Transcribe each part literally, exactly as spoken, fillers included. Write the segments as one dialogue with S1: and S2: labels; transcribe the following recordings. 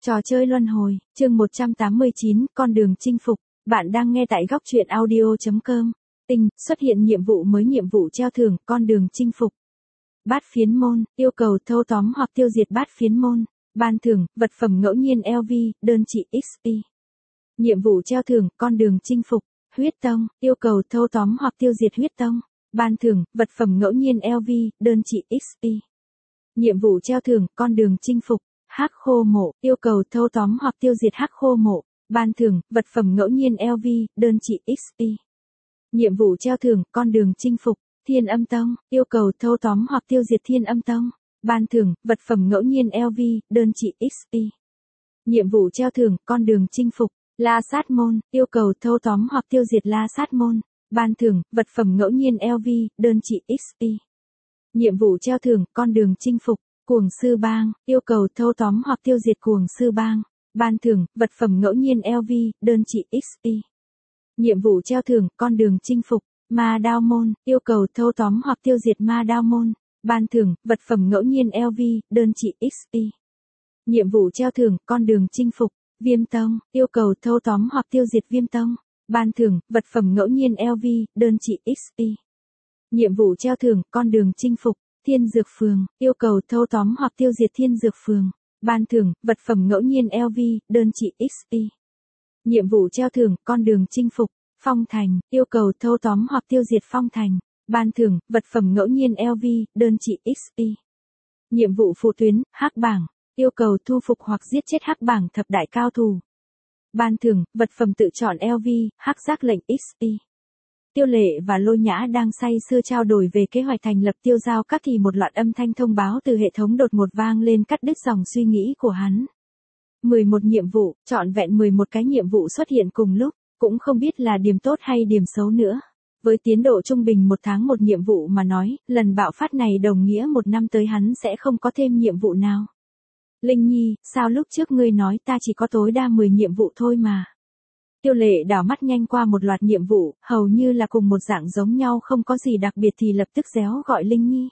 S1: Trò chơi luân hồi, chương một trăm tám mươi chín, con đường chinh phục. Bạn đang nghe tại góc truyện audio chấm com. Tinh, xuất hiện nhiệm vụ mới, nhiệm vụ treo thưởng, con đường chinh phục. Bát phiến môn, yêu cầu thâu tóm hoặc tiêu diệt bát phiến môn. Ban thưởng, vật phẩm ngẫu nhiên lờ vê, đơn trị ích pê. Nhiệm vụ treo thưởng, con đường chinh phục. Huyết tông, yêu cầu thâu tóm hoặc tiêu diệt huyết tông. Ban thưởng, vật phẩm ngẫu nhiên lờ vê, đơn trị ích pê. Nhiệm vụ treo thưởng, con đường chinh phục. Hắc khô mộ, yêu cầu thâu tóm hoặc tiêu diệt hắc khô mộ. Ban thưởng, vật phẩm ngẫu nhiên lờ vê, đơn trị ích pê. Nhiệm vụ treo thưởng, con đường chinh phục. Thiên âm tông, yêu cầu thâu tóm hoặc tiêu diệt thiên âm tông. Ban thưởng, vật phẩm ngẫu nhiên lờ vê, đơn trị ích pê. Nhiệm vụ treo thưởng, con đường chinh phục. La sát môn, yêu cầu thâu tóm hoặc tiêu diệt la sát môn. Ban thưởng, vật phẩm ngẫu nhiên lờ vê, đơn trị ích pê. Nhiệm vụ treo thưởng, con đường chinh phục. Cuồng sư bang, yêu cầu thâu tóm hoặc tiêu diệt cuồng sư bang. Ban thưởng, vật phẩm ngẫu nhiên lờ vê, đơn trị ích pê. Nhiệm vụ treo thưởng, con đường chinh phục. Ma đao môn, yêu cầu thâu tóm hoặc tiêu diệt ma đao môn. Ban thưởng, vật phẩm ngẫu nhiên lờ vê, đơn trị ích pê. Nhiệm vụ treo thưởng, con đường chinh phục. Viêm tông, yêu cầu thâu tóm hoặc tiêu diệt viêm tông. Ban thưởng, vật phẩm ngẫu nhiên lờ vê, đơn trị ích pê. Nhiệm vụ treo thưởng, con đường chinh phục. Thiên dược phường, yêu cầu thâu tóm hoặc tiêu diệt thiên dược phường. Ban thưởng, vật phẩm ngẫu nhiên lờ vê, đơn trị ích pê. Nhiệm vụ treo thưởng, con đường chinh phục. Phong thành, yêu cầu thâu tóm hoặc tiêu diệt phong thành. Ban thưởng, vật phẩm ngẫu nhiên lờ vê, đơn trị ích pê. Nhiệm vụ phụ tuyến, hắc bảng, yêu cầu thu phục hoặc giết chết hắc bảng thập đại cao thủ. Ban thưởng, vật phẩm tự chọn lờ vê, hắc giác lệnh ích pê. Tiêu Lệ và Lôi Nhã đang say sưa trao đổi về kế hoạch thành lập Tiêu Giao Các thì một loạt âm thanh thông báo từ hệ thống đột ngột vang lên cắt đứt dòng suy nghĩ của hắn. mười một nhiệm vụ, trọn vẹn mười một cái nhiệm vụ xuất hiện cùng lúc, cũng không biết là điểm tốt hay điểm xấu nữa. Với tiến độ trung bình một tháng một nhiệm vụ mà nói, lần bạo phát này đồng nghĩa một năm tới hắn sẽ không có thêm nhiệm vụ nào. Linh Nhi, sao lúc trước ngươi nói ta chỉ có tối đa mười nhiệm vụ thôi mà. Tiêu Lệ đảo mắt nhanh qua một loạt nhiệm vụ, hầu như là cùng một dạng giống nhau, không có gì đặc biệt thì lập tức réo gọi Linh Nhi.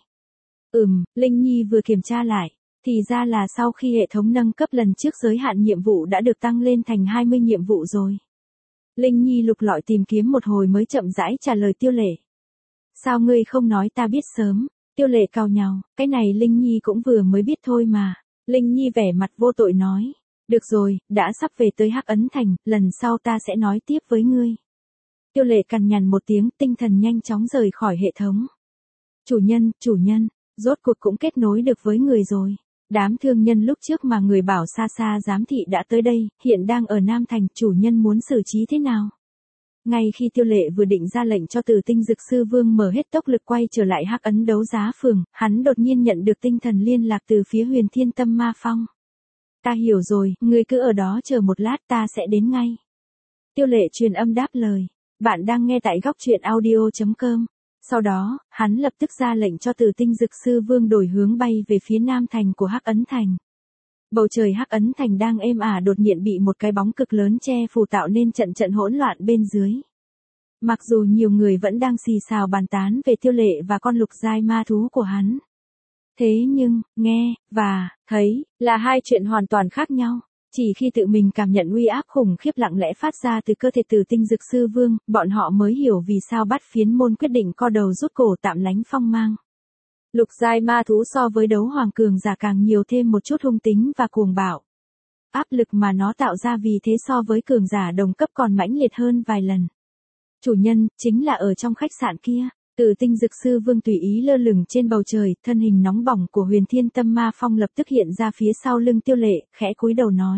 S1: Ừm, Linh Nhi vừa kiểm tra lại, thì ra là sau khi hệ thống nâng cấp lần trước giới hạn nhiệm vụ đã được tăng lên thành hai mươi nhiệm vụ rồi. Linh Nhi lục lọi tìm kiếm một hồi mới chậm rãi trả lời Tiêu Lệ. Sao ngươi không nói ta biết sớm? Tiêu Lệ cau nhàu, cái này Linh Nhi cũng vừa mới biết thôi mà. Linh Nhi vẻ mặt vô tội nói. Được rồi, đã sắp về tới Hắc Ấn Thành, lần sau ta sẽ nói tiếp với ngươi. Tiêu Lệ cằn nhằn một tiếng, tinh thần nhanh chóng rời khỏi hệ thống. Chủ nhân, chủ nhân, rốt cuộc cũng kết nối được với người rồi. Đám thương nhân lúc trước mà người bảo xa xa giám thị đã tới đây, hiện đang ở Nam Thành, chủ nhân muốn xử trí thế nào? Ngay khi Tiêu Lệ vừa định ra lệnh cho Tử Tinh Dực Sư Vương mở hết tốc lực quay trở lại Hắc Ấn đấu giá phường, hắn đột nhiên nhận được tinh thần liên lạc từ phía Huyền Thiên Tâm Ma Phong. Ta hiểu rồi, ngươi cứ ở đó chờ một lát, ta sẽ đến ngay. Tiêu Lệ truyền âm đáp lời. Bạn đang nghe tại góc truyện audio chấm com. Sau đó, hắn lập tức ra lệnh cho Tử Tinh Dực Sư Vương đổi hướng bay về phía nam thành của Hắc Ấn Thành. Bầu trời Hắc Ấn Thành đang êm ả đột nhiên bị một cái bóng cực lớn che phủ tạo nên trận trận hỗn loạn bên dưới. Mặc dù nhiều người vẫn đang xì xào bàn tán về Tiêu Lệ và con lục giai ma thú của hắn. Thế nhưng, nghe, và, thấy, là hai chuyện hoàn toàn khác nhau. Chỉ khi tự mình cảm nhận uy áp khủng khiếp lặng lẽ phát ra từ cơ thể Tử Tinh Dực Sư Vương, bọn họ mới hiểu vì sao Bát Phiến môn quyết định co đầu rút cổ tạm lánh phong mang. Lục giai ma thú so với đấu hoàng cường giả càng nhiều thêm một chút hung tính và cuồng bạo. Áp lực mà nó tạo ra vì thế so với cường giả đồng cấp còn mãnh liệt hơn vài lần. Chủ nhân, chính là ở trong khách sạn kia. Tử Tinh Dực Sư Vương tùy ý lơ lửng trên bầu trời, thân hình nóng bỏng của Huyền Thiên Tâm Ma Phong lập tức hiện ra phía sau lưng Tiêu Lệ, khẽ cúi đầu nói.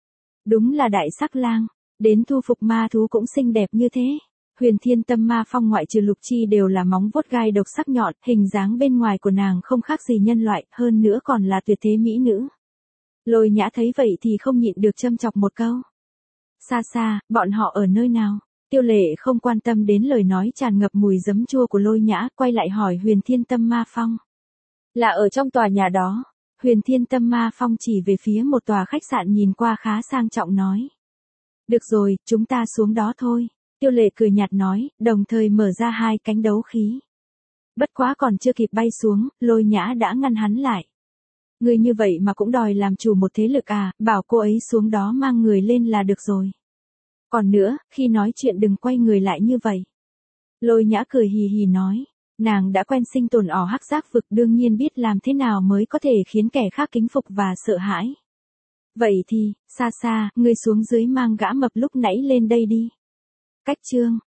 S1: Đúng là đại sắc lang, đến thu phục ma thú cũng xinh đẹp như thế. Huyền Thiên Tâm Ma Phong ngoại trừ lục chi đều là móng vuốt gai độc sắc nhọn, hình dáng bên ngoài của nàng không khác gì nhân loại, hơn nữa còn là tuyệt thế mỹ nữ. Lôi Nhã thấy vậy thì không nhịn được châm chọc một câu. Xa xa, bọn họ ở nơi nào? Tiêu Lệ không quan tâm đến lời nói tràn ngập mùi giấm chua của Lôi Nhã, quay lại hỏi Huyền Thiên Tâm Ma Phong. Là ở trong tòa nhà đó. Huyền Thiên Tâm Ma Phong chỉ về phía một tòa khách sạn nhìn qua khá sang trọng nói. Được rồi, chúng ta xuống đó thôi. Tiêu Lệ cười nhạt nói, đồng thời mở ra hai cánh đấu khí. Bất quá còn chưa kịp bay xuống, Lôi Nhã đã ngăn hắn lại. Ngươi như vậy mà cũng đòi làm chủ một thế lực à, bảo cô ấy xuống đó mang người lên là được rồi. Còn nữa, khi nói chuyện đừng quay người lại như vậy. Lôi Nhã cười hì hì nói, nàng đã quen sinh tồn ở hắc giác vực đương nhiên biết làm thế nào mới có thể khiến kẻ khác kính phục và sợ hãi. Vậy thì, xa xa, ngươi xuống dưới mang gã mập lúc nãy lên đây đi. Cách chương